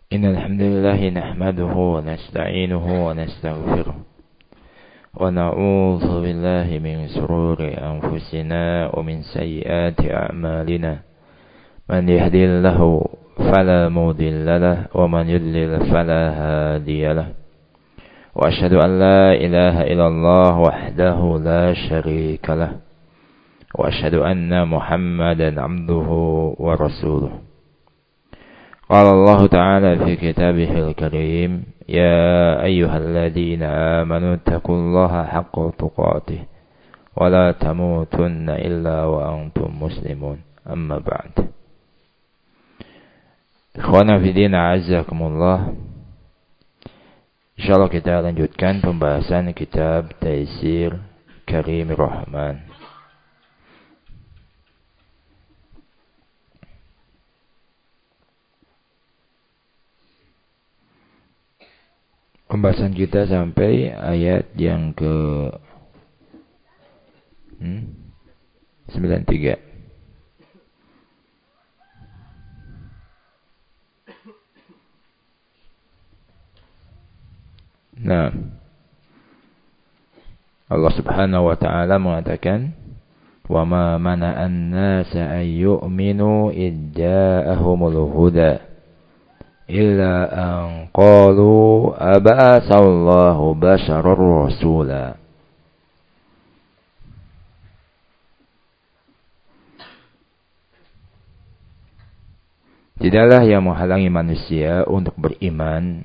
إن الحمد لله نحمده ونستعينه ونستغفره ونعوذ بالله من شرور أنفسنا ومن سيئات أعمالنا من يهدي الله فلا مضل له ومن يضلل فلا هادي له وأشهد أن لا إله إلا الله وحده لا شريك له وأشهد أن محمدا عبده ورسوله قال الله تعالى في كتابه الكريم يا أيها الذين آمنوا اتقوا الله حق تقاته ولا تموتن إلا وأنتم مسلمون أما بعد Ikhwana Fidin A'azzakumullah. InsyaAllah kita lanjutkan pembahasan kitab Taisir Karim Rahman. Pembahasan kita sampai ayat yang ke 93. Nah, Allah Subhanahu wa taala mengatakan, "Wa ma mana'an nasa an yu'minu id ja'ahumul huda illa an qalu aba'asallahu basharar rasula." Tidaklah yang menghalangi manusia untuk beriman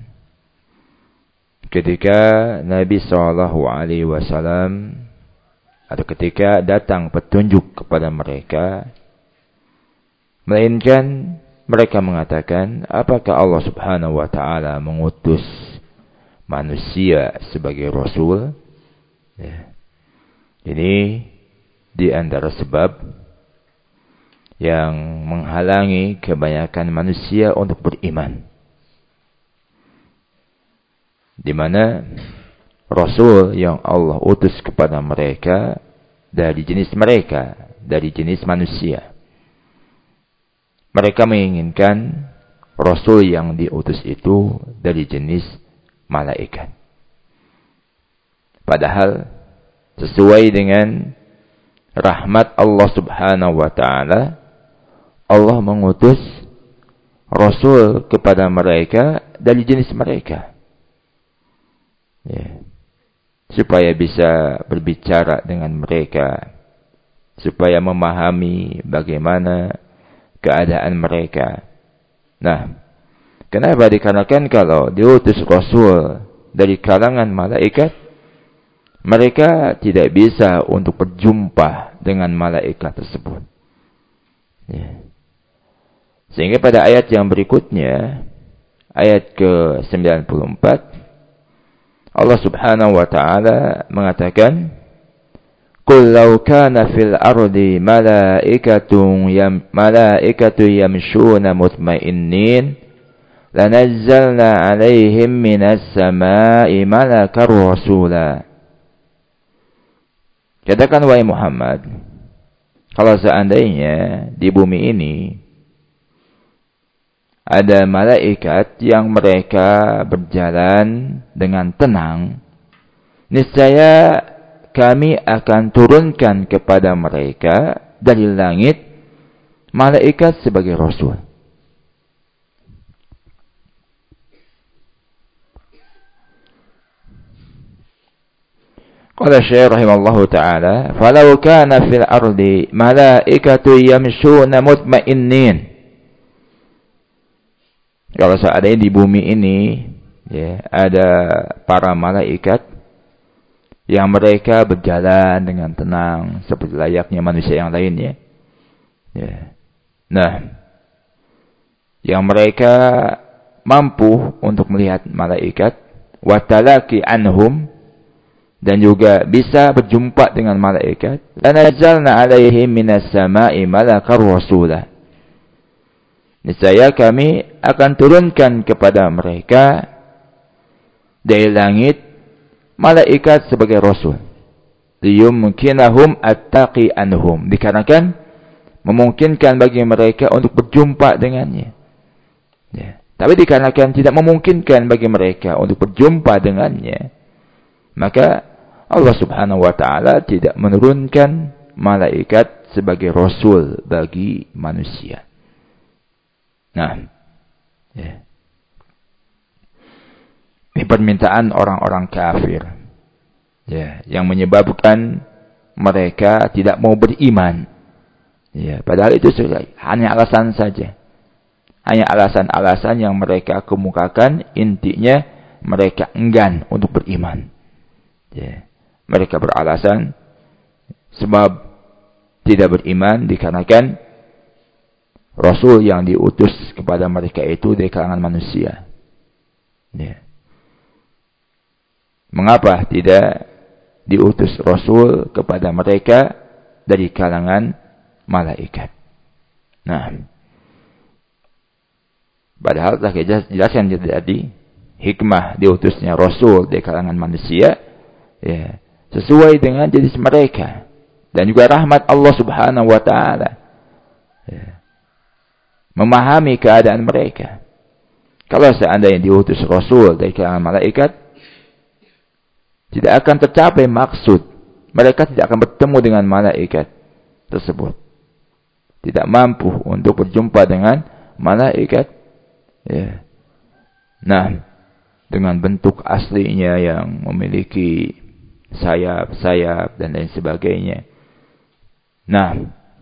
ketika Nabi SAW atau ketika datang petunjuk kepada mereka, melainkan mereka mengatakan, apakah Allah Subhanahu wa taala mengutus manusia sebagai rasul? Ya. Ini di antara sebab yang menghalangi kebanyakan manusia untuk beriman. Di mana rasul yang Allah utus kepada mereka dari jenis mereka, dari jenis manusia. Mereka menginginkan rasul yang diutus itu dari jenis malaikat. Padahal sesuai dengan rahmat Allah Subhanahu wa taala, Allah mengutus rasul kepada mereka dari jenis mereka. Ya. Supaya bisa berbicara dengan mereka, supaya memahami bagaimana keadaan mereka. Nah, kenapa? Dikarenakan kalau diutus rasul dari kalangan malaikat, mereka tidak bisa untuk berjumpa dengan malaikat tersebut. Ya. Sehingga pada ayat yang berikutnya, ayat ke-94, Allah Subhanahu wa taala mengatakan, "Qul law kana fil ardi malaikatun yamshuna mutmainnin lanazzalna 'alaihim minas samaa'i malakar rasula." Katakan wahai Muhammad, kalau seandainya di bumi ini ada malaikat yang mereka berjalan dengan tenang, niscaya kami akan turunkan kepada mereka dari langit malaikat sebagai rasul. Qala Syekh rahimallahu taala, "Falau kana fil ardi malaikatu yamshuna mutmainnin." Kalau seandainya di bumi ini ya, ada para malaikat yang mereka berjalan dengan tenang seperti layaknya manusia yang lainnya. Ya. Nah, yang mereka mampu untuk melihat malaikat, watalaki anhum, dan juga bisa berjumpa dengan malaikat, lanazzalna 'alaihim minas samaa'i malakar rasulah. Niscaya kami akan turunkan kepada mereka dari langit malaikat sebagai rasul. Liyumkinahum attaqi anhum. Dikarenakan memungkinkan bagi mereka untuk berjumpa dengannya. Ya. Tapi dikarenakan tidak memungkinkan bagi mereka untuk berjumpa dengannya, maka Allah Subhanahu wa taala tidak menurunkan malaikat sebagai rasul bagi manusia. Nah, ya. Ini permintaan orang-orang kafir, ya, yang menyebabkan mereka tidak mau beriman. Ya, padahal itu hanya alasan saja. Hanya alasan-alasan yang mereka kemukakan, intinya mereka enggan untuk beriman. Ya. Mereka beralasan sebab tidak beriman dikarenakan Rasul yang diutus kepada mereka itu dari kalangan manusia. Ya. Mengapa tidak diutus Rasul kepada mereka dari kalangan malaikat? Nah, padahal telah dijelaskan tadi hikmah diutusnya Rasul dari kalangan manusia, ya, sesuai dengan jenis mereka dan juga rahmat Allah Subhanahu wa taala, ya, memahami keadaan mereka. Kalau seandainya diutus Rasul dari kalangan malaikat, tidak akan tercapai maksud. Mereka tidak akan bertemu dengan malaikat tersebut. Tidak mampu untuk berjumpa dengan malaikat. Ya. Nah, dengan bentuk aslinya yang memiliki sayap-sayap dan lain sebagainya. Nah,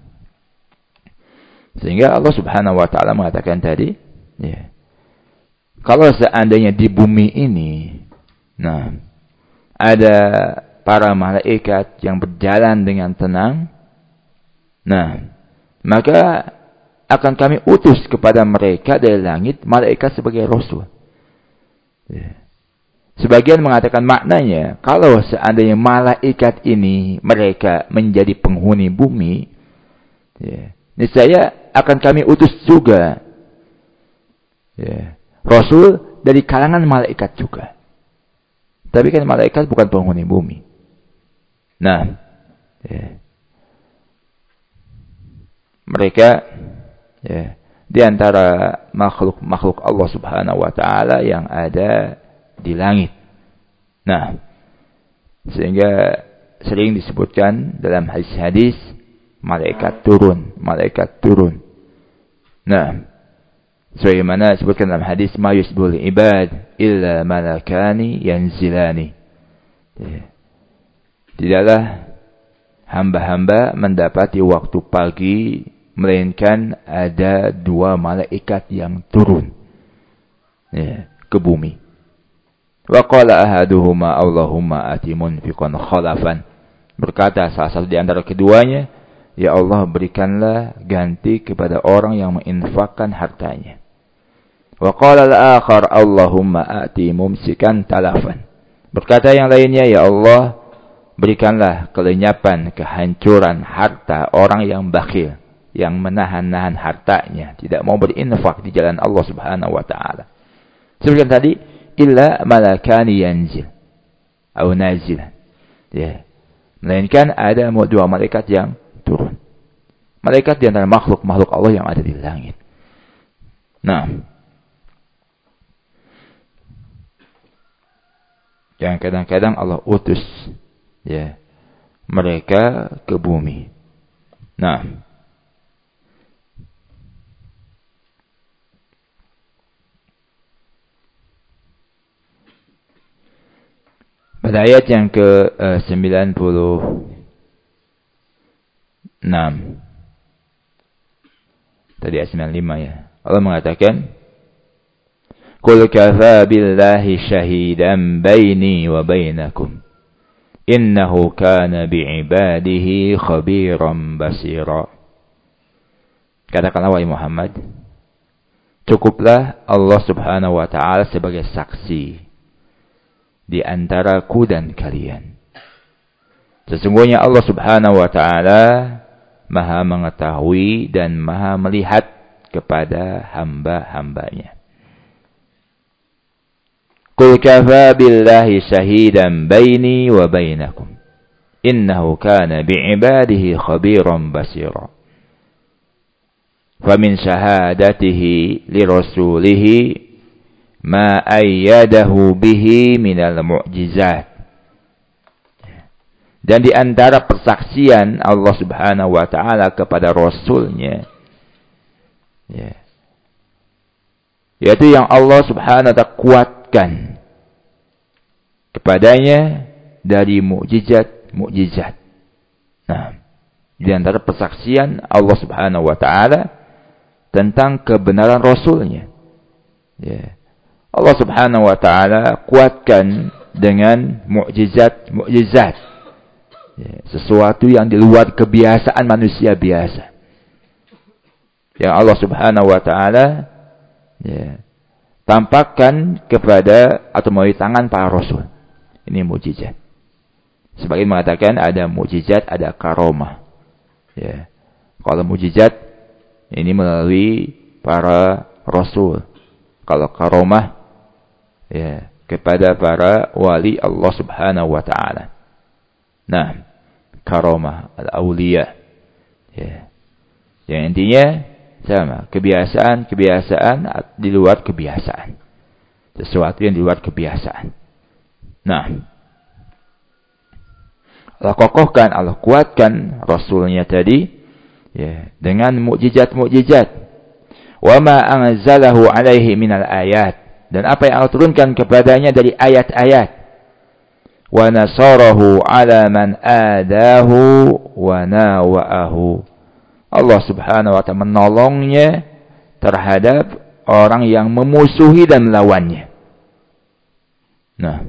sehingga Allah Subhanahu wa taala mengatakan tadi, ya, kalau seandainya di bumi ini, nah, ada para malaikat yang berjalan dengan tenang, nah, maka akan kami utus kepada mereka dari langit malaikat sebagai rasul. Ya. Sebagian mengatakan maknanya, kalau seandainya malaikat ini mereka menjadi penghuni bumi, ya, niscaya akan kami utus juga, ya, rasul dari kalangan malaikat juga. Tapi kan malaikat bukan penghuni bumi. Nah, ya, mereka, ya, di antara makhluk Allah Subhanahu wa taala yang ada di langit. Nah, sehingga sering disebutkan dalam hadis-hadis malaikat turun. Nah, sebagaimana disebutkan dalam hadis ma yusbul ibad illa malakani yanzilani. Tidaklah hamba-hamba mendapati waktu pagi melainkan ada 2 malaikat yang turun, ya, ke bumi. Wa qala ahaduhuma Allahumma ati munfiqan khalafan. Berkata salah satu di antara keduanya, ya Allah, berikanlah ganti kepada orang yang menginfakkan hartanya. Wa qala al-akhar Allahumma ati mumsikan talafan. Berkata yang lainnya, ya Allah, berikanlah kelenyapan, kehancuran harta orang yang bakhil, yang menahan-nahan hartanya, tidak mau berinfak di jalan Allah Subhanahu wa taala. Seperti tadi, illa malakani yanzil atau nazil. Ya. Melainkan ada 2 malaikat yang turun. Malaikat di antara makhluk-makhluk Allah yang ada di langit. Nah, yang kadang-kadang Allah utus, ya, mereka ke bumi. Nah, pada ayat yang ke-96, tadi ayat 95, ya, Allah mengatakan, Qul kafa billahi syahidan baini wa bainakum innahu kana bi'ibadihi khabiran basira. Katakanlah wahai Muhammad, cukuplah Allah Subhanahu wa taala sebagai saksi di antara ku dan kalian. Sesungguhnya Allah Subhanahu wa taala Maha mengetahui dan Maha melihat kepada hamba-hambanya. Qul kafa billahi syahidan baini wa bainakum innahu kana bi'ibadihi khabiran basira. Fa min syahadatihi li rasulihi ma ayyadahu bihi minal mu'jizat. Dan di antara persaksian Allah Subhanahu wa taala kepada rasulnya, ya, yaitu yang Allah Subhanahu wa taala kuatkan kepadanya dari mukjizat. Nah, di antara persaksian Allah Subhanahu wa taala tentang kebenaran rasulnya, ya, Allah Subhanahu wa taala kuatkan dengan mukjizat, ya, sesuatu yang di luar kebiasaan manusia biasa. Yang Allah Subhanahu wa taala, ya, tampakkan kepada atau melalui tangan para rasul. Ini mukjizat. Sebagian mengatakan ada mukjizat, ada karomah. Ya. Kalau mukjizat ini melalui para rasul. Kalau karomah, ya, kepada para wali Allah Subhanahu wa taala. Nah, karomah al-auliya. Ya. Yang intinya sama, kebiasaan di luar kebiasaan. Sesuatu yang di luar kebiasaan. Nah, Allah kokohkan, Allah kuatkan rasulnya tadi, ya, dengan mukjizat. Wa ma anzalahu alaihi minal ayat, dan apa yang Allah turunkan kepadanya dari ayat-ayat. Wa nasarahu ala man adahu wa nawa'ahu. Allah Subhanahu wa taala menolongnya terhadap orang yang memusuhi dan melawannya. Nah,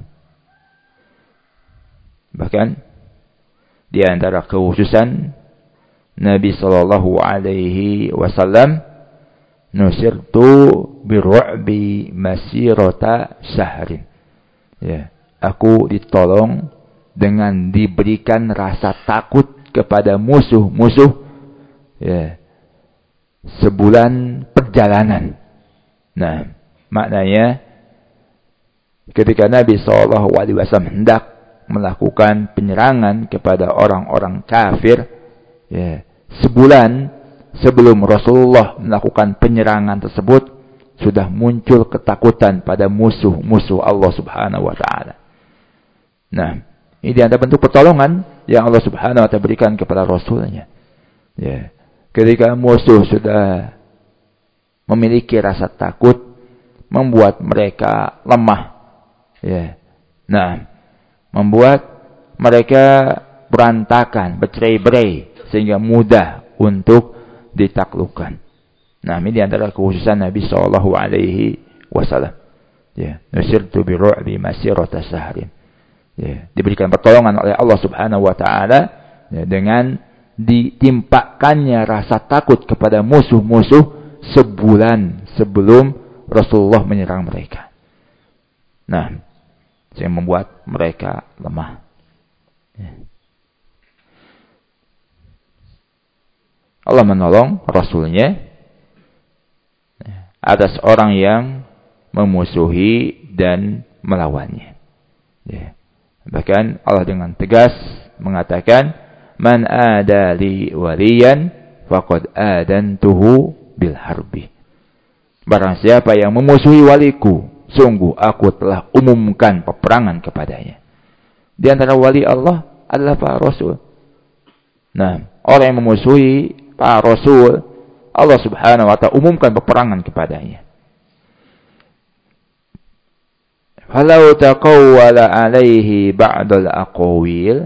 bahkan di antara kekhususan Nabi sallallahu alaihi wasallam, nusirtu birru'bi masirata syahrin. Ya, aku ditolong dengan diberikan rasa takut kepada musuh-musuh, ya, sebulan perjalanan. Nah, maknanya ketika Nabi sallallahu alaihi wasallam hendak melakukan penyerangan kepada orang-orang kafir, ya, sebulan sebelum Rasulullah melakukan penyerangan tersebut, sudah muncul ketakutan pada musuh-musuh Allah Subhanahu wa taala. Nah, ini ada bentuk pertolongan yang Allah Subhanahu wa taala berikan kepada rasulnya. Ya, ketika musuh sudah memiliki rasa takut, membuat mereka lemah, ya. Nah, membuat mereka berantakan, bercerai-berai, sehingga mudah untuk ditaklukkan. Nah, ini diantara kekhususan Nabi sallallahu alaihi wasallam. Ya, nusirtu birru'bi masirata syahrin. Ya, diberikan pertolongan oleh Allah Subhanahu wa taala, ya, dengan ditimpakannya rasa takut kepada musuh-musuh sebulan sebelum Rasulullah menyerang mereka. Nah, yang membuat mereka lemah. Ya. Allah menolong Rasulnya atas orang yang memusuhi dan melawannya. Ya. Bahkan Allah dengan tegas mengatakan, man adali waliyan faqad adantuhu bil harbi. Barang siapa yang memusuhi waliku, sungguh aku telah umumkan peperangan kepadanya. Di antara wali Allah adalah para rasul. Nah, orang yang memusuhi para rasul, Allah Subhanahu wa taala umumkan peperangan kepadanya. Falau taqawwala alaihi ba'dal aqawil,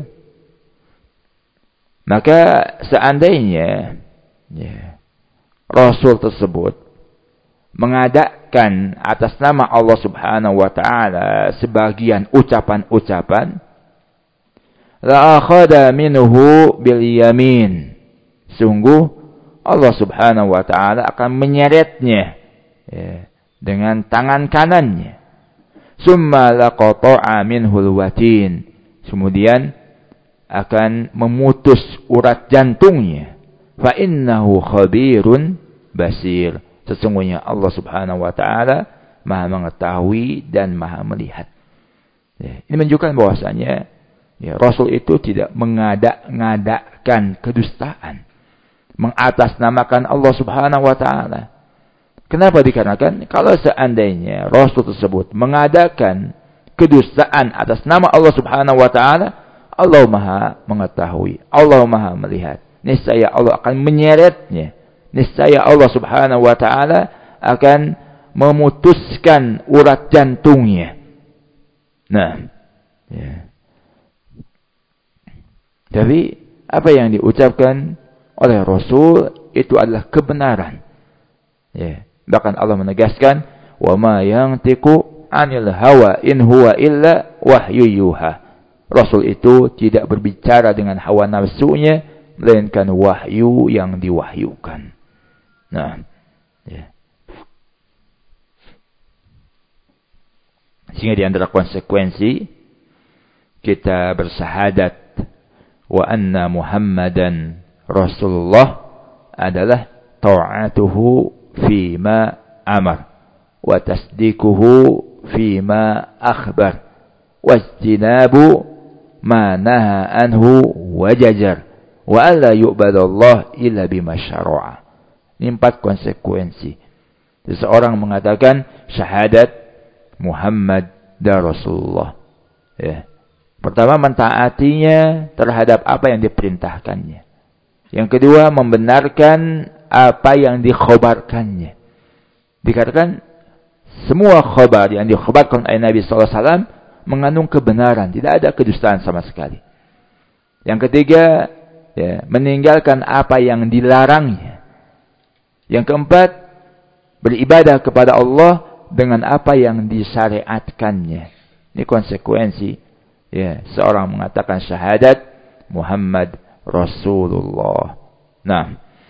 maka seandainya, ya, rasul tersebut mengadakan atas nama Allah Subhanahu wa taala sebagian ucapan-ucapan, la akhadha minhu bil yamin, sungguh Allah Subhanahu wa taala akan menyeretnya, ya, dengan tangan kanannya. Summa laqata'a minhul watin, kemudian akan memutus urat jantungnya. Fa innahu khabirun basir, sesungguhnya Allah Subhanahu wa taala Maha mengetahui dan Maha melihat. Ya, ini menunjukkan bahwasanya, ya, Rasul itu tidak mengada-ngadakan kedustaan. mengatasnamakan Allah Subhanahu wa taala. Kenapa dikarenakan kalau seandainya Rasul tersebut mengadakan kedustaan atas nama Allah Subhanahu wa taala, Allah Maha mengetahui, Allah Maha melihat. Niscaya Allah akan menyeretnya. Niscaya Allah Subhanahu wa taala akan memutuskan urat jantungnya. Nah, ya. Tapi apa yang diucapkan oleh Rasul itu adalah kebenaran. Ya. Bahkan Allah menegaskan, "Wa ma yantiqu 'anil hawa in huwa illa wahyu yuha." Rasul itu tidak berbicara dengan hawa nafsunya, melainkan wahyu yang diwahyukan. Nah, ya. Sehingga di antara konsekuensi kita bersahadat wa anna Muhammadan Rasulullah adalah ta'atuhu fima amar wa tasdikuhu fima akhbar wajtinabu ma naha anhu wajajar wa alla yu'badallah illa bima syara'a. Ini 4 konsekuensi. Seseorang mengatakan syahadat Muhammad dan Rasulullah. Ya. Pertama, mentaatinya terhadap apa yang diperintahkannya. Yang kedua, membenarkan apa yang dikhabarkannya. Dikatakan semua khabar yang dikhabarkan oleh Nabi SAW mengandung kebenaran, tidak ada kedustaan sama sekali. Yang ketiga, ya, meninggalkan apa yang dilarangnya. Yang keempat, beribadah kepada Allah dengan apa yang disyariatkannya. Ini konsekuensi, ya, seorang mengatakan syahadat Muhammad Rasulullah. Nah,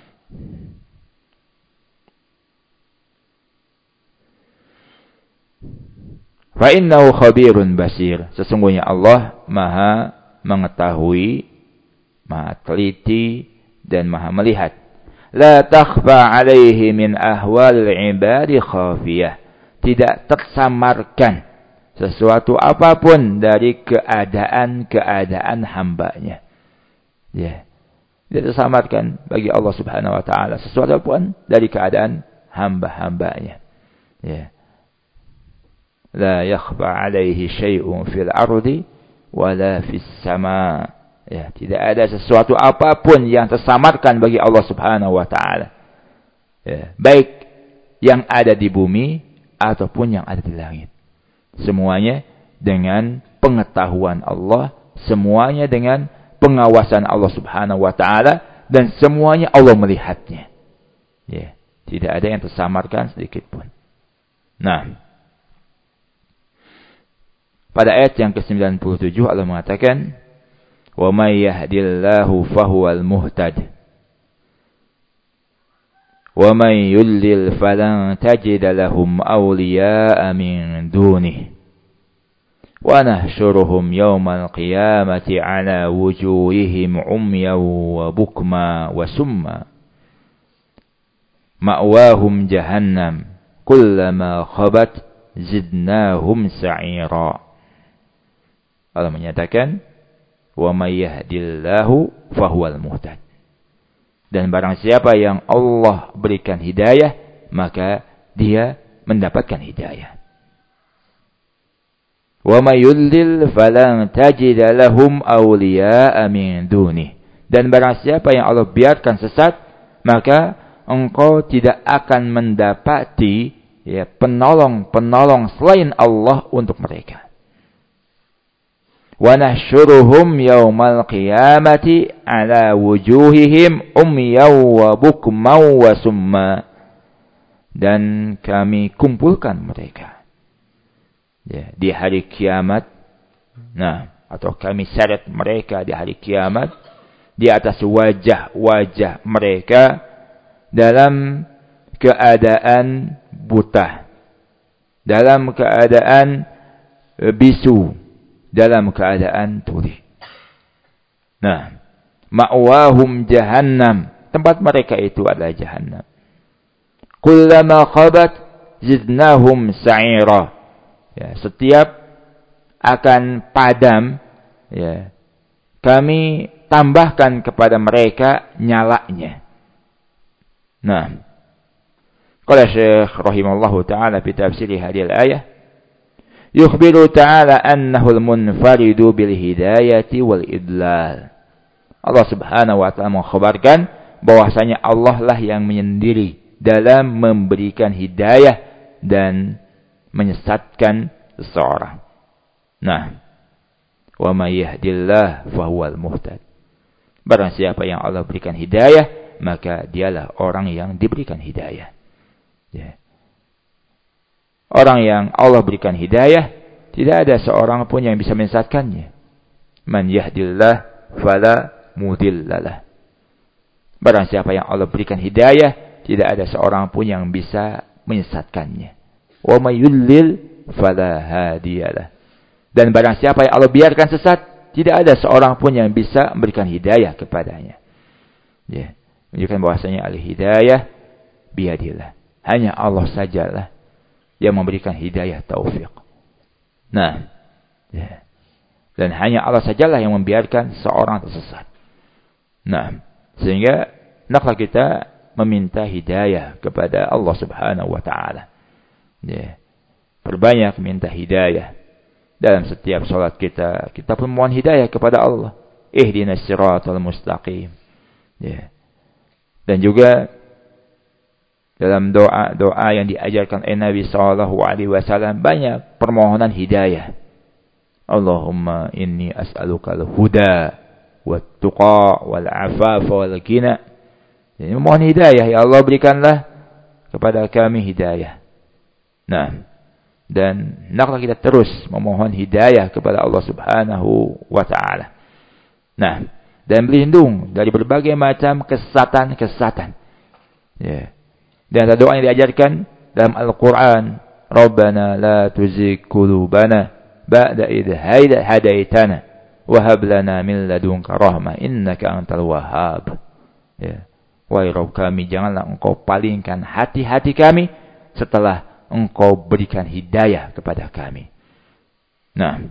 fa innahu khabirun basir. Sesungguhnya Allah Maha mengetahui, Maha teliti dan Maha melihat. La takhfa alaihi min ahwalil ibadi khafiyah. Tidak tersamarkan sesuatu apapun dari keadaan-keadaan hambanya. Ya. Tidak tersamarkan bagi Allah Subhanahu wa taala sesuatu apapun dari keadaan hamba-hambanya. Ya. La yakhfa alaihi syai'un fil ardi wala fis sama. Ya, tidak ada sesuatu apapun yang tersamarkan bagi Allah Subhanahu wa taala. Ya, baik yang ada di bumi ataupun yang ada di langit. Semuanya dengan pengetahuan Allah, semuanya dengan pengawasan Allah Subhanahu wa taala, dan semuanya Allah melihatnya. Ya, tidak ada yang tersamarkan sedikit pun. Nah, pada ayat yang ke-97 Allah mengatakan, "Wa may yahdillahu fahuwal muhtad. Wa may yudlil falan tajid lahum awliya'a min dunihi. Wa nahsyuruhum yawmal qiyamati 'ala wujuhihim 'umyan wa bukma wa summa. Ma'wahum jahannam. Kullama khabat zidnahum sa'ira." Allah menyatakan, "Wa may yahdillahu fahuwal muhtad." Dan barang siapa yang Allah berikan hidayah, maka dia mendapatkan hidayah. Wa may yudlil falan tajid lahum awliya'a min dunih. Dan barang siapa yang Allah biarkan sesat, maka engkau tidak akan mendapati, ya, penolong-penolong selain Allah untuk mereka. Wa nahsyuruhum yaumal qiyamati ala wujuhihim umyaw wa bukmaw wa summa. Dan kami kumpulkan mereka, ya, di hari kiamat. Nah, atau kami seret mereka di hari kiamat di atas wajah-wajah mereka dalam keadaan buta, dalam keadaan bisu, dalam keadaan tuli. Nah, ma'wahum jahannam, tempat mereka itu adalah jahannam. Kullama khabat zidnahum sa'ira. Ya, setiap akan padam, ya, kami tambahkan kepada mereka nyalanya. Nah, qala Syekh rahimallahu taala fi tafsir hadhihi al-ayah, yukhbiru ta'ala annahu al-munfaridu bil hidayati wal idlal. Allah Subhanahu wa taala mengkhabarkan bahwasanya Allah lah yang menyendiri dalam memberikan hidayah dan menyesatkan seseorang. Nah, wa may yahdillah fahuwal muhtad. Barang siapa yang Allah berikan hidayah, maka dialah orang yang diberikan hidayah. Ya. Orang yang Allah berikan hidayah, tidak ada seorang pun yang bisa menyesatkannya. Man yahdillah fala mudhillalah. Barang siapa yang Allah berikan hidayah, tidak ada seorang pun yang bisa menyesatkannya. Wa may yudlil fala hadiyalah. Dan barang siapa yang Allah biarkan sesat, tidak ada seorang pun yang bisa memberikan hidayah kepadanya. Ya, menunjukkan bahwasanya al-hidayah biyadillah. Hanya Allah sajalah yang memberikan hidayah taufik. Nah, ya. Dan hanya Allah sajalah yang membiarkan seorang tersesat. Nah, sehingga hendaklah kita meminta hidayah kepada Allah Subhanahu wa taala. Ya. Perbanyak minta hidayah. Dalam setiap salat kita pun mohon hidayah kepada Allah. Ihdinas siratal mustaqim. Ya. Dan juga dalam doa-doa yang diajarkan oleh Nabi sallallahu alaihi wasallam banyak permohonan hidayah. Allahumma inni as'aluka al-huda wat-tuqa wal-'afafa wal-ghina. Jadi mohon hidayah, ya Allah berikanlah kepada kami hidayah. Nah, dan hendaklah kita terus memohon hidayah kepada Allah Subhanahu wa taala. Nah, dan berlindung dari berbagai macam kesesatan-kesesatan. Ya. Dan ada doa yang diajarkan dalam Al-Qur'an, Rabbana la tuzigh qulubana ba'da idh hadaitana wa hab lana min ladunka rahmah innaka antal wahhab. Ya. Wahai Rabb kami, janganlah Engkau palingkan hati-hati kami setelah Engkau berikan hidayah kepada kami. Nah,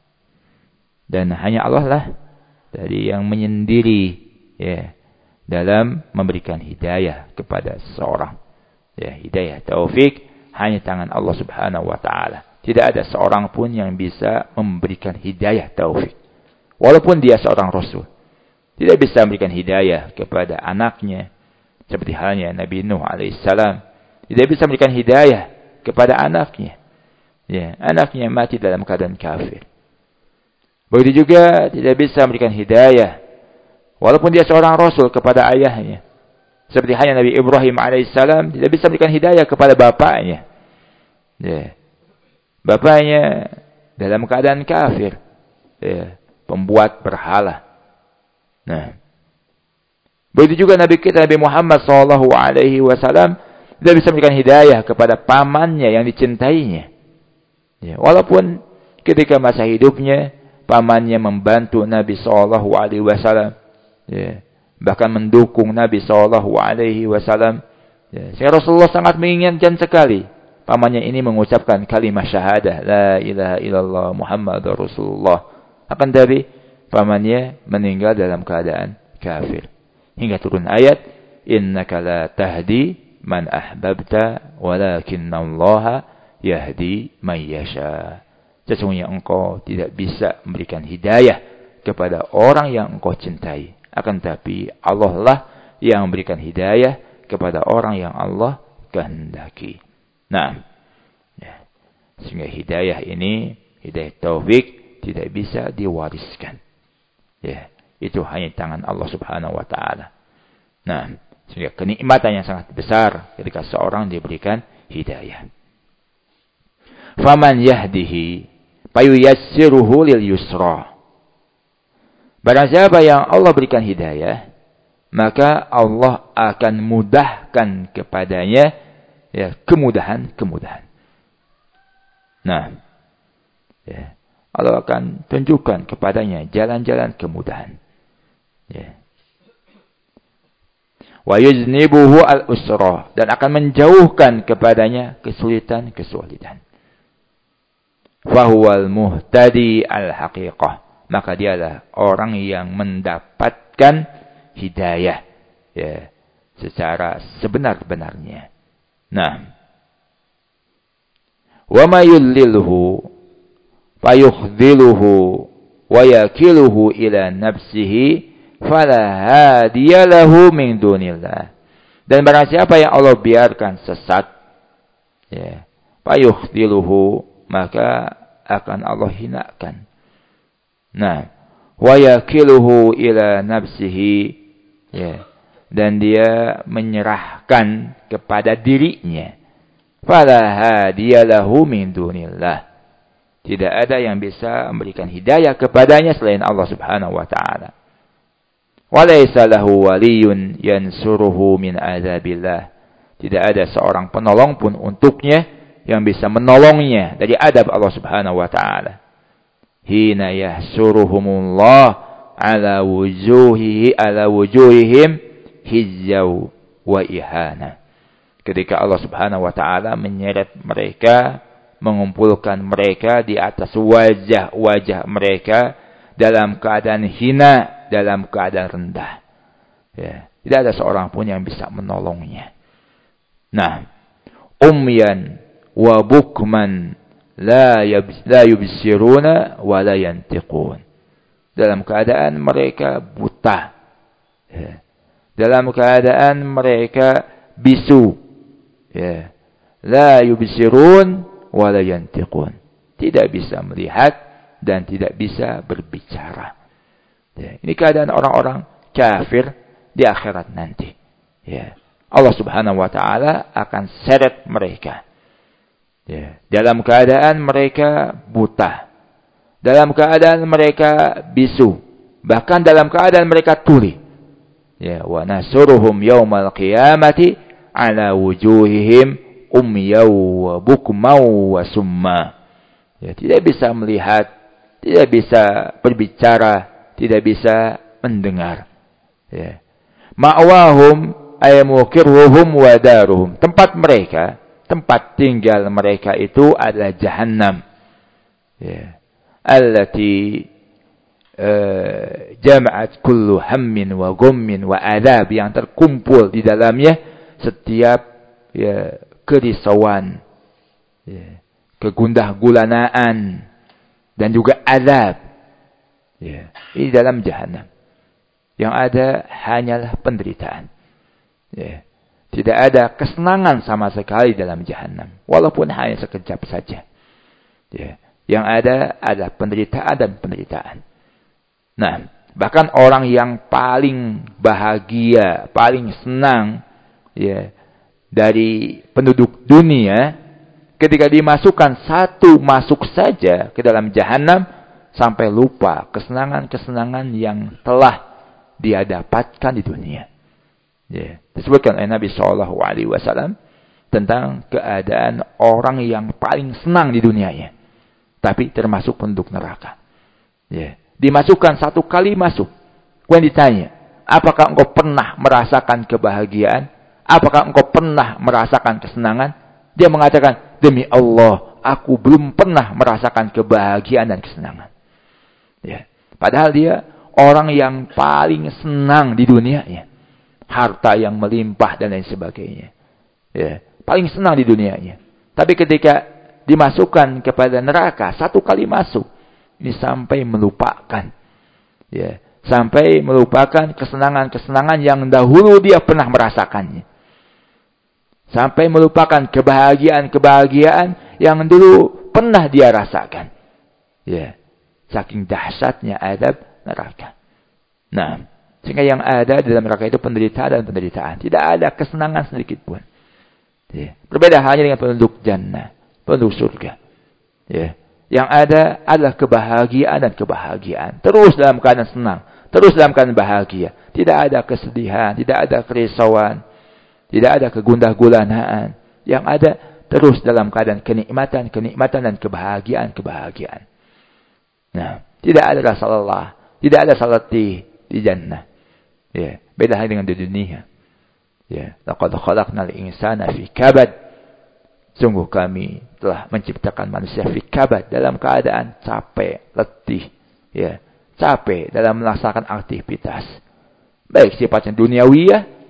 dan hanya Allah lah dari yang menyendiri ya dalam memberikan hidayah kepada seseorang. Ya, hidayah taufik hanya tangan Allah Subhanahu wa taala. Tidak ada seorang pun yang bisa memberikan hidayah taufik. Walaupun dia seorang rasul, tidak bisa memberikan hidayah kepada anaknya seperti halnya Nabi Nuh alaihissalam. Tidak bisa memberikan hidayah kepada anaknya. Ya, anaknya mati dalam keadaan kafir. Begitu juga tidak bisa memberikan hidayah walaupun dia seorang rasul kepada ayahnya. Seperti halnya Nabi Ibrahim alaihissalam tidak bisa memberikan hidayah kepada bapaknya. Ya. Bapaknya dalam keadaan kafir. Ya, pembuat berhala. Nah, begitu juga Nabi kita Nabi Muhammad sallallahu alaihi wasallam tidak bisa memberikan hidayah kepada pamannya yang dicintainya. Ya, walaupun ketika masa hidupnya pamannya membantu Nabi sallallahu alaihi wasallam, ya, bahkan mendukung Nabi sallallahu alaihi wasallam. Ya, sehingga Rasulullah sangat menginginkan sekali pamannya ini mengucapkan kalimat syahadah la ilaha illallah Muhammadur Rasulullah. Akan tapi pamannya meninggal dalam keadaan kafir. Hingga turun ayat innaka la tahdi man ahbabta walakinallaha yahdi man yasha. Sesungguhnya engkau tidak bisa memberikan hidayah kepada orang yang engkau cintai. Akan tapi Allah lah yang memberikan hidayah kepada orang yang Allah kehendaki. Nah, ya. Sehingga hidayah ini, hidayah taufik tidak bisa diwariskan. Ya, itu hanya tangan Allah Subhanahu wa taala. Nah, sehingga kenikmatan yang sangat besar ketika seorang diberikan hidayah. Faman yahdihi fayuyassiruhu lil yusra. Barang siapa yang Allah berikan hidayah, maka Allah akan mudahkan kepadanya ya kemudahan-kemudahan. Nah, ya, Allah akan tunjukkan kepadanya jalan-jalan kemudahan. Ya. Wa yuznibuhu al-usra, dan akan menjauhkan kepadanya kesulitan-kesulitan. Fahuwal muhtadi al-haqiqah, maka dialah orang yang mendapatkan hidayah ya secara sebenar-benarnya. Nah, wa may yudlilhu fayukhdhiluhu wa yakiluhu ila nafsihi fala hadiya lahu min dunillah. Dan barang siapa yang Allah biarkan sesat, ya, fayukhdhiluhu, maka akan Allah hinakan. Nah, wa yakiluhu ila nafsihi, ya, dan dia menyerahkan kepada dirinya. Fala hadiya lahu min dunillah. Tidak ada yang bisa memberikan hidayah kepadanya selain Allah Subhanahu wa taala. Wa laysa lahu waliyyun yansuruhu min adzabillah. Tidak ada seorang penolong pun untuknya yang bisa menolongnya dari adab Allah Subhanahu wa taala. Hina yahsuruhumullah ala wujuhihim hizyaw wa ihana. Ketika Allah Subhanahu wa taala menyeret mereka, mengumpulkan mereka di atas wajah-wajah mereka dalam keadaan hina, dalam keadaan rendah. Ya, tidak ada seorang pun yang bisa menolongnya. Nah, umyan wa bukman la yubsiruna wa la yantiqun. Dalam keadaan mereka buta. Ya. Dalam keadaan mereka bisu. Ya. La yubsirun wa la yantiqun. Tidak bisa melihat dan tidak bisa berbicara. Ya. Ini keadaan orang-orang kafir di akhirat nanti. Ya. Allah Subhanahu wa taala akan seret mereka. Ya. Dalam keadaan mereka buta. Dalam keadaan mereka bisu. Bahkan dalam keadaan mereka tuli. Ya, wa nasuruhum yaumal qiyamati ala wujuhihim umyaw wa bukmaw wa summa. Ya, tidak bisa melihat, tidak bisa berbicara, tidak bisa mendengar. Ya. Ma'wahum ay muqirruhum wa daruhum. Tempat mereka, tempat tinggal mereka itu adalah Jahannam. Ya. Allati jama'at kullu hammin wa ghammin wa adab, yang terkumpul di dalamnya setiap, ya, kerisauan, ya, kegundah-gulanaan dan juga azab. Ya, ini dalam Jahannam. Yang ada hanyalah penderitaan. Ya. Tidak ada kesenangan sama sekali dalam Jahannam, walaupun hanya sekejap saja. Ya. Yang ada adalah penderitaan dan penderitaan. Nah, bahkan orang yang paling bahagia, paling senang, ya, dari penduduk dunia, ketika dimasukkan satu masuk saja ke dalam Jahannam, sampai lupa kesenangan-kesenangan yang telah dia dapatkan di dunia. Ya, disebutkan oleh Nabi SAW tentang keadaan orang yang paling senang di dunianya, tapi termasuk penduduk neraka. Ya. Dimasukkan satu kali masuk. Kemudian ditanya, apakah engkau pernah merasakan kebahagiaan? Apakah engkau pernah merasakan kesenangan? Dia mengatakan, demi Allah, aku belum pernah merasakan kebahagiaan dan kesenangan. Ya. Padahal dia orang yang paling senang di dunianya. Harta yang melimpah dan lain sebagainya. Ya. Paling senang di dunianya. Tapi ketika dimasukkan kepada neraka, satu kali masuk, ini sampai melupakan. Ya, sampai melupakan kesenangan-kesenangan yang dahulu dia pernah merasakannya. Sampai melupakan kebahagiaan-kebahagiaan yang dulu pernah dia rasakan. Ya, saking dahsyatnya azab neraka. Nah, sehingga yang ada di dalam neraka itu penderitaan dan penderitaan. Tidak ada kesenangan sedikit pun. Ya, berbeda halnya dengan penduduk jannah, penduduk surga. Ya. Yang ada adalah kebahagiaan dan kebahagiaan. Terus dalam keadaan senang. Terus dalam keadaan bahagia. Tidak ada kesedihan. Tidak ada kerisauan. Tidak ada kegundah-gulanaan. Yang ada terus dalam keadaan kenikmatan, kenikmatan dan kebahagiaan, Nah, tidak ada rasa lelah. Tidak ada rasa letih di jannah. Ya, beda halnya dengan di dunia. Ya, laqad khalaqnal insana fi kabad. Sungguh kami telah menciptakan manusia fi kabad, dalam keadaan capek, letih, ya, capek dalam melaksanakan aktivitas, baik sifatnya duniawiyah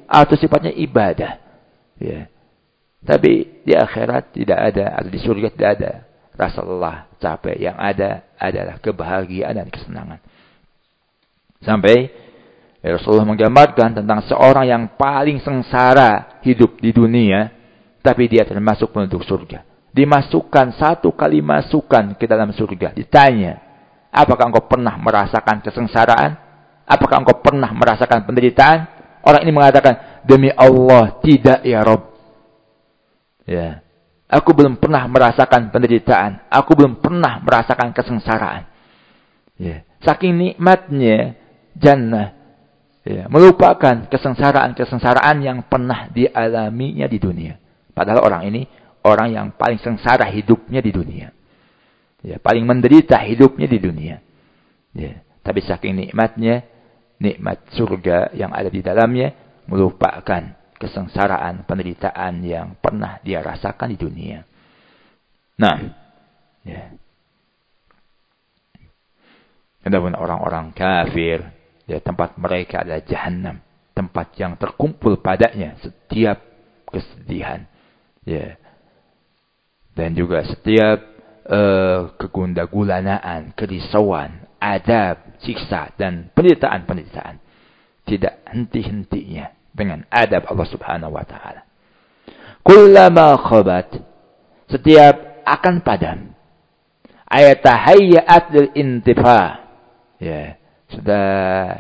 atau sifatnya ibadah. Ya. Tapi di akhirat tidak ada, atau di surga tidak ada rasa lelah, capek. Yang ada adalah kebahagiaan dan kesenangan. Sampai Rasulullah menggambarkan tentang seorang yang paling sengsara hidup di dunia, tapi dia termasuk penduduk surga. Dimasukkan, satu kali masukkan ke dalam surga. Ditanya, apakah engkau pernah merasakan kesengsaraan? Apakah engkau pernah merasakan penderitaan? Orang ini mengatakan, demi Allah, tidak ya Rabb. Ya. Aku belum pernah merasakan penderitaan. Aku belum pernah merasakan kesengsaraan. Ya. Saking nikmatnya jannah. Ya. Melupakan kesengsaraan-kesengsaraan yang pernah dialaminya di dunia. Padahal orang ini, orang yang paling sengsara hidupnya di dunia. Ya. Paling menderita hidupnya di dunia. Ya. Tapi saking nikmatnya, nikmat surga yang ada di dalamnya, melupakan kesengsaraan, penderitaan yang pernah dia rasakan di dunia. Nah, ya. Adapun orang-orang kafir, ya, tempat mereka adalah jahanam, tempat yang terkumpul padanya setiap kesedihan, ya, dan juga setiap kegundagulanaan, kerisauan, adab, siksa dan penderitaan-penderitaan. Tidak henti-hentinya dengan adab Allah Subhanahu wa taala. Kullama khabat, setiap akan padam. Ayatahayyat lil intifa. Ya, sudah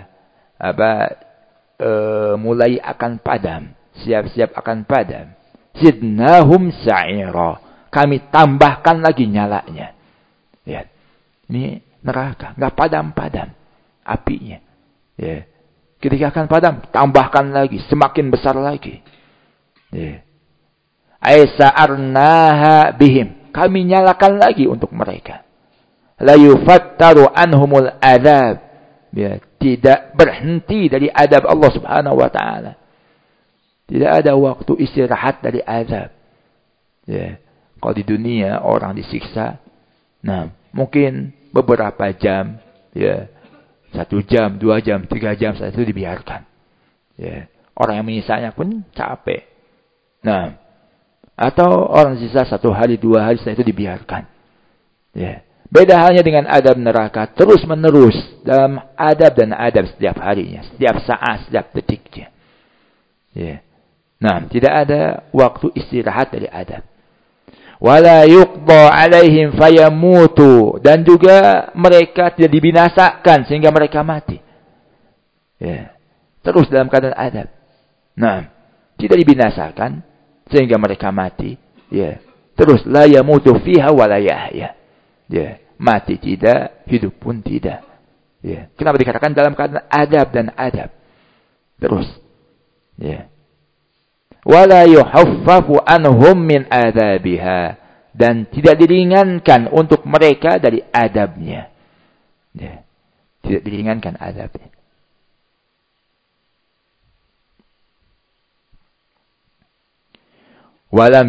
mulai akan padam, siap-siap akan padam. Zidnahum sa'ira. Kami tambahkan lagi nyalanya. Ya. Ini neraka, enggak padam-padam apinya. Ya. Ketika akan padam, tambahkan lagi, semakin besar lagi. Ya. Aisa'arnaha bihim. Kami nyalakan lagi untuk mereka. La yufattaru anhumul adab. Ya. Tidak berhenti dari adab Allah Subhanahu wa taala. Tidak ada waktu istirahat dari adab. Ya. Kalau di dunia orang disiksa, nah, mungkin beberapa jam, ya, 1 jam, 2 jam, 3 jam, setelah itu dibiarkan. Ya. Orang yang menyisanya pun capek. Nah, atau orang sisa 1 hari, 2 hari, setelah itu dibiarkan. Ya. Beda halnya dengan adab neraka, terus menerus dalam adab dan adab setiap harinya, setiap saat, setiap detiknya. Ya. Nah, tidak ada waktu istirahat dari adab. Wala yuqda alaihim fayamutu, dan juga mereka tidak dibinasakan sehingga mereka mati. Ya. Terus dalam keadaan adab. Nah, tidak dibinasakan sehingga mereka mati. Ya. Terus la yamutu fiha wala yahya. Ya, mati tidak, hidup pun tidak. Ya. Kenapa dikatakan dalam keadaan adab dan adab? Terus. Ya. Wala yuhaffafu anhum min adabiha, dan tidak diringankan untuk mereka dari adabnya. Ya. Tidak diringankan adabnya. Walam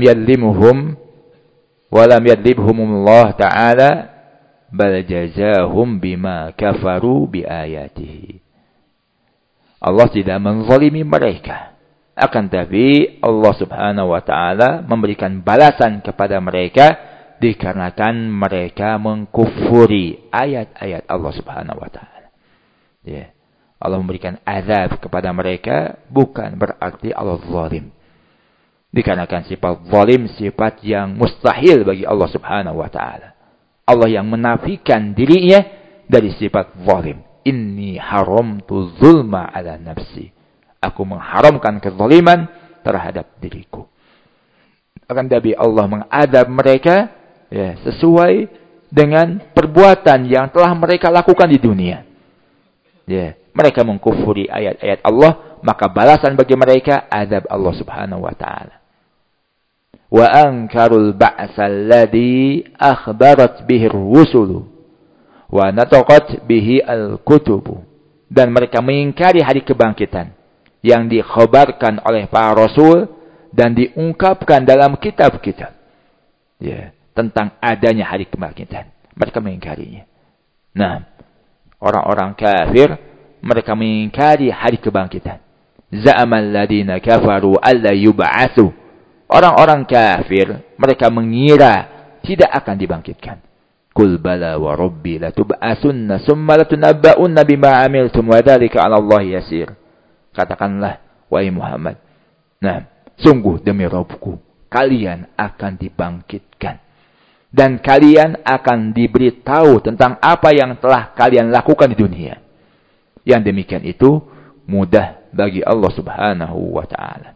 yadlibhumullah ta'ala bal jazahum bima kafaru bi ayatihi. Allah tidak menzalimi mereka. Akan tapi Allah Subhanahu wa taala memberikan balasan kepada mereka dikarenakan mereka mengkufuri ayat-ayat Allah Subhanahu wa taala. Ya. Allah memberikan azab kepada mereka bukan berarti Allah zalim. Dikarenakan sifat zalim sifat yang mustahil bagi Allah Subhanahu wa taala. Allah yang menafikan dirinya dari sifat zalim. Inni haramtu zulma ala nafsi. Aku mengharamkan kezaliman terhadap diriku. Akan tapi Allah mengadab mereka, ya, sesuai dengan perbuatan yang telah mereka lakukan di dunia. Ya, mereka mengkufuri ayat-ayat Allah, maka balasan bagi mereka adab Allah Subhanahu wa taala. Wa ankarul ba'sa alladhi akhbarat bihi ar-rusulu wa nataqat bihi al-kutubu. Dan mereka mengingkari hari kebangkitan yang dikhabarkan oleh para rasul dan diungkapkan dalam kitab-kitab, ya, tentang adanya hari kebangkitan. Mereka mengingkarinya. Nah, orang-orang kafir mereka mengingkari hari kebangkitan. Za'amal ladina kafaru alla yub'atsu. Orang-orang kafir, mereka mengira tidak akan dibangkitkan. Qul bala wa rabbi latub'atsunna summa latunabba'unna bima 'amiltum wa dzalika 'ala Allah yasir. Katakanlah, wahai Muhammad, nah, sungguh demi Rabbku, kalian akan dibangkitkan. Dan kalian akan diberitahu tentang apa yang telah kalian lakukan di dunia. Yang demikian itu mudah bagi Allah Subhanahu wa ta'ala.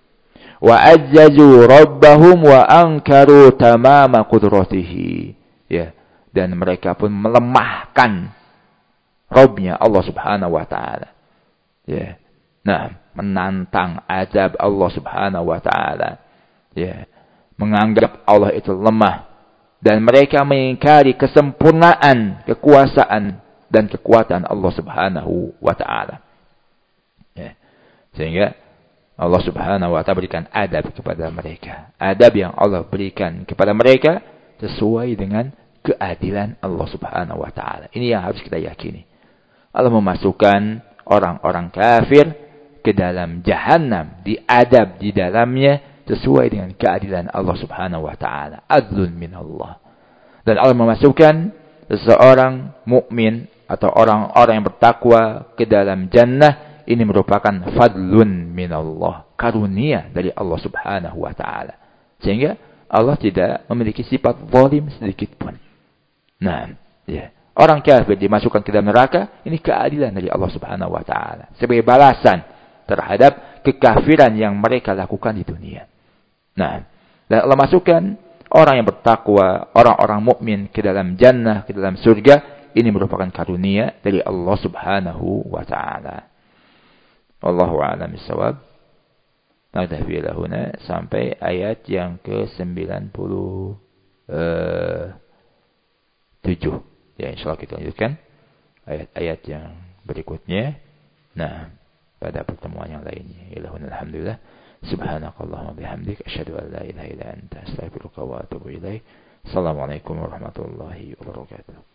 Wa ajjazu rabbahum wa ankaru tamama qudratihi. Ya, dan mereka pun melemahkan Rabbnya Allah Subhanahu wa ta'ala. Ya. Nah, menantang azab Allah Subhanahu wa ta'ala. Ya. Menganggap Allah itu lemah. Dan mereka mengingkari kesempurnaan, kekuasaan, dan kekuatan Allah Subhanahu wa ta'ala. Ya. Sehingga Allah Subhanahu wa ta'ala berikan adab kepada mereka. Adab yang Allah berikan kepada mereka sesuai dengan keadilan Allah Subhanahu wa ta'ala. Ini yang harus kita yakini. Allah memasukkan orang-orang kafir ke dalam jahanam, diadab di dalamnya sesuai dengan keadilan Allah Subhanahu wa ta'ala. Adlun min Allah. Dan Allah memasukkan seseorang mukmin atau orang-orang yang bertakwa ke dalam jannah. Ini merupakan fadlun min Allah, karunia dari Allah Subhanahu wa ta'ala. Sehingga Allah tidak memiliki sifat zalim sedikit pun. Nah, ya. Orang kafir dimasukkan ke dalam neraka, ini keadilan dari Allah Subhanahu wa ta'ala. Sebagai balasan terhadap kekafiran yang mereka lakukan di dunia. Nah, dan Allah masukkan orang yang bertakwa, orang-orang mukmin ke dalam jannah, ke dalam surga. Ini merupakan karunia dari Allah Subhanahu wa ta'ala. Wallahu a'lam bissawab. Naktafi lahuna sampai ayat yang ke-97. Ya, insyaallah kita lanjutkan ayat-ayat yang berikutnya. Nah, pada pertemuan yang lainnya. Ilahuna alhamdulillah. Subhanakallahumma bihamdik asyhadu an la ilaha illa anta astaghfiruka wa atubu ilaik. Assalamualaikum warahmatullahi wabarakatuh.